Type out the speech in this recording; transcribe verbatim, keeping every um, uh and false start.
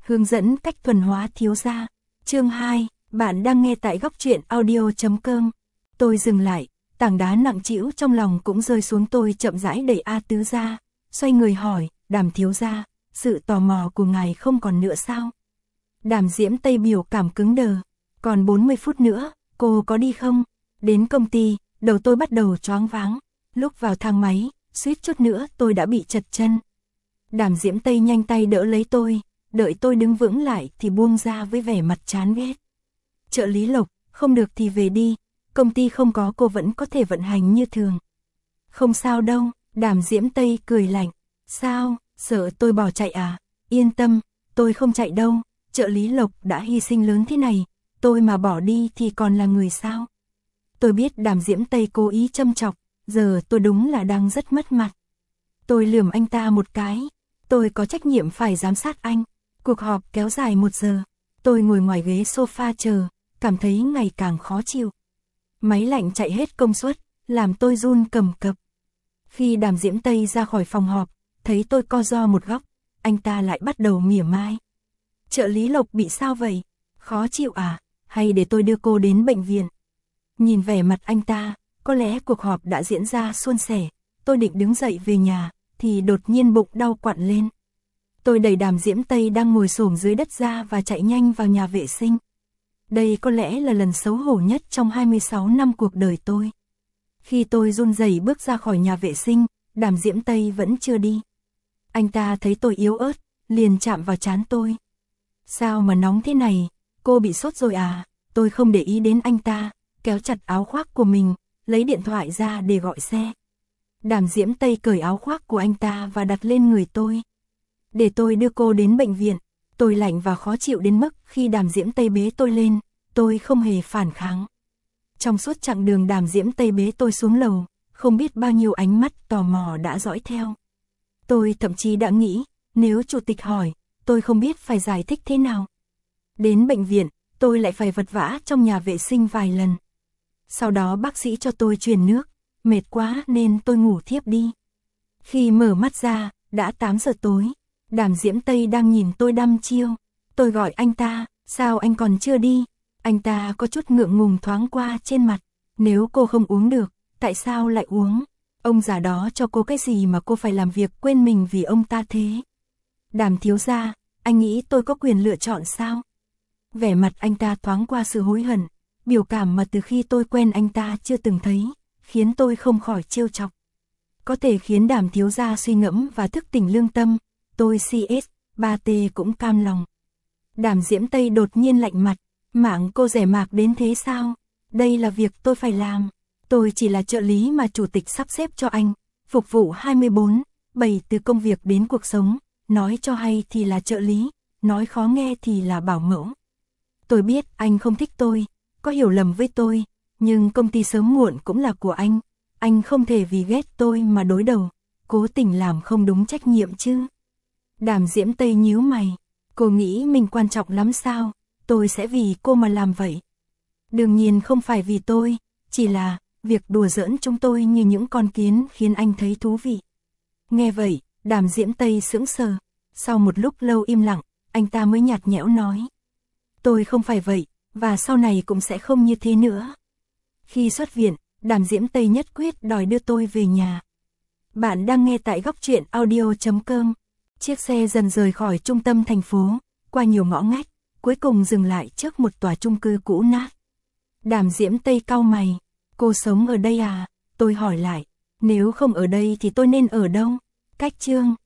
Hướng dẫn cách thuần hóa thiếu gia. Chương hai, bạn đang nghe tại góc truyện audio.com. Tôi dừng lại, tảng đá nặng trĩu trong lòng cũng rơi xuống, tôi chậm rãi đẩy A Tứ ra, xoay người hỏi, Đàm thiếu gia, sự tò mò của ngài không còn nữa sao? Đàm Diễm Tây biểu cảm cứng đờ, còn bốn mươi phút nữa, cô có đi không? Đến công ty, đầu tôi bắt đầu choáng váng, lúc vào thang máy, suýt chút nữa tôi đã bị trật chân. Đàm Diễm Tây nhanh tay đỡ lấy tôi, đợi tôi đứng vững lại thì buông ra với vẻ mặt chán ghét. Trợ lý Lộc, không được thì về đi, công ty không có cô vẫn có thể vận hành như thường. Không sao đâu, Đàm Diễm Tây cười lạnh. Sao, sợ tôi bỏ chạy à? Yên tâm, tôi không chạy đâu, trợ lý Lộc đã hy sinh lớn thế này, tôi mà bỏ đi thì còn là người sao? Tôi biết Đàm Diễm Tây cố ý châm chọc, giờ tôi đúng là đang rất mất mặt. Tôi lườm anh ta một cái, tôi có trách nhiệm phải giám sát anh. Cuộc họp kéo dài một giờ, tôi ngồi ngoài ghế sofa chờ, cảm thấy ngày càng khó chịu. Máy lạnh chạy hết công suất, làm tôi run cầm cập. Khi Đàm Diễm Tây ra khỏi phòng họp, thấy tôi co ro một góc, anh ta lại bắt đầu mỉa mai. Trợ lý Lộc bị sao vậy? Khó chịu à? Hay để tôi đưa cô đến bệnh viện? Nhìn vẻ mặt anh ta, có lẽ cuộc họp đã diễn ra suôn sẻ. Tôi định đứng dậy về nhà, thì đột nhiên bụng đau quặn lên. Tôi đẩy Đàm Diễm Tây đang ngồi xổm dưới đất ra và chạy nhanh vào nhà vệ sinh. Đây có lẽ là lần xấu hổ nhất trong hai mươi sáu năm cuộc đời tôi. Khi tôi run rẩy bước ra khỏi nhà vệ sinh, Đàm Diễm Tây vẫn chưa đi. Anh ta thấy tôi yếu ớt, liền chạm vào trán tôi. Sao mà nóng thế này, cô bị sốt rồi à? Tôi không để ý đến anh ta, kéo chặt áo khoác của mình, lấy điện thoại ra để gọi xe. Đàm Diễm Tây cởi áo khoác của anh ta và đặt lên người tôi. Để tôi đưa cô đến bệnh viện. Tôi lạnh và khó chịu đến mức khi Đàm Diễm Tây bế tôi lên, tôi không hề phản kháng. Trong suốt chặng đường Đàm Diễm Tây bế tôi xuống lầu, không biết bao nhiêu ánh mắt tò mò đã dõi theo. Tôi thậm chí đã nghĩ, nếu chủ tịch hỏi, tôi không biết phải giải thích thế nào. Đến bệnh viện, tôi lại phải vật vã trong nhà vệ sinh vài lần. Sau đó bác sĩ cho tôi truyền nước, mệt quá nên tôi ngủ thiếp đi. Khi mở mắt ra, đã tám giờ tối. Đàm Diễm Tây đang nhìn tôi đăm chiêu. Tôi gọi anh ta, sao anh còn chưa đi? Anh ta có chút ngượng ngùng thoáng qua trên mặt. Nếu cô không uống được, tại sao lại uống? Ông già đó cho cô cái gì mà cô phải làm việc quên mình vì ông ta thế? Đàm thiếu gia, anh nghĩ tôi có quyền lựa chọn sao? Vẻ mặt anh ta thoáng qua sự hối hận, biểu cảm mà từ khi tôi quen anh ta chưa từng thấy, khiến tôi không khỏi trêu chọc. Có thể khiến Đàm thiếu gia suy ngẫm và thức tỉnh lương tâm, tôi xê ét ba T cũng cam lòng. Đàm Diễm Tây đột nhiên lạnh mặt, mạng cô rẻ mạc đến thế sao? Đây là việc tôi phải làm. Tôi chỉ là trợ lý mà chủ tịch sắp xếp cho anh, phục vụ hai mươi bốn bảy từ công việc đến cuộc sống, nói cho hay thì là trợ lý, nói khó nghe thì là bảo mẫu. Tôi biết anh không thích tôi, có hiểu lầm với tôi, nhưng công ty sớm muộn cũng là của anh, anh không thể vì ghét tôi mà đối đầu, cố tình làm không đúng trách nhiệm chứ. Đàm Diễm Tây nhíu mày, cô nghĩ mình quan trọng lắm sao, tôi sẽ vì cô mà làm vậy. Đương nhiên không phải vì tôi, chỉ là việc đùa giỡn chúng tôi như những con kiến khiến anh thấy thú vị. Nghe vậy, Đàm Diễm Tây sững sờ, sau một lúc lâu im lặng, anh ta mới nhạt nhẽo nói. Tôi không phải vậy, và sau này cũng sẽ không như thế nữa. Khi xuất viện, Đàm Diễm Tây nhất quyết đòi đưa tôi về nhà. Bạn đang nghe tại góc truyện audio.com. Chiếc xe dần rời khỏi trung tâm thành phố, qua nhiều ngõ ngách, cuối cùng dừng lại trước một tòa chung cư cũ nát. Đàm Diễm Tây cau mày, cô sống ở đây à? Tôi hỏi lại, nếu không ở đây thì tôi nên ở đâu? Cách Chương,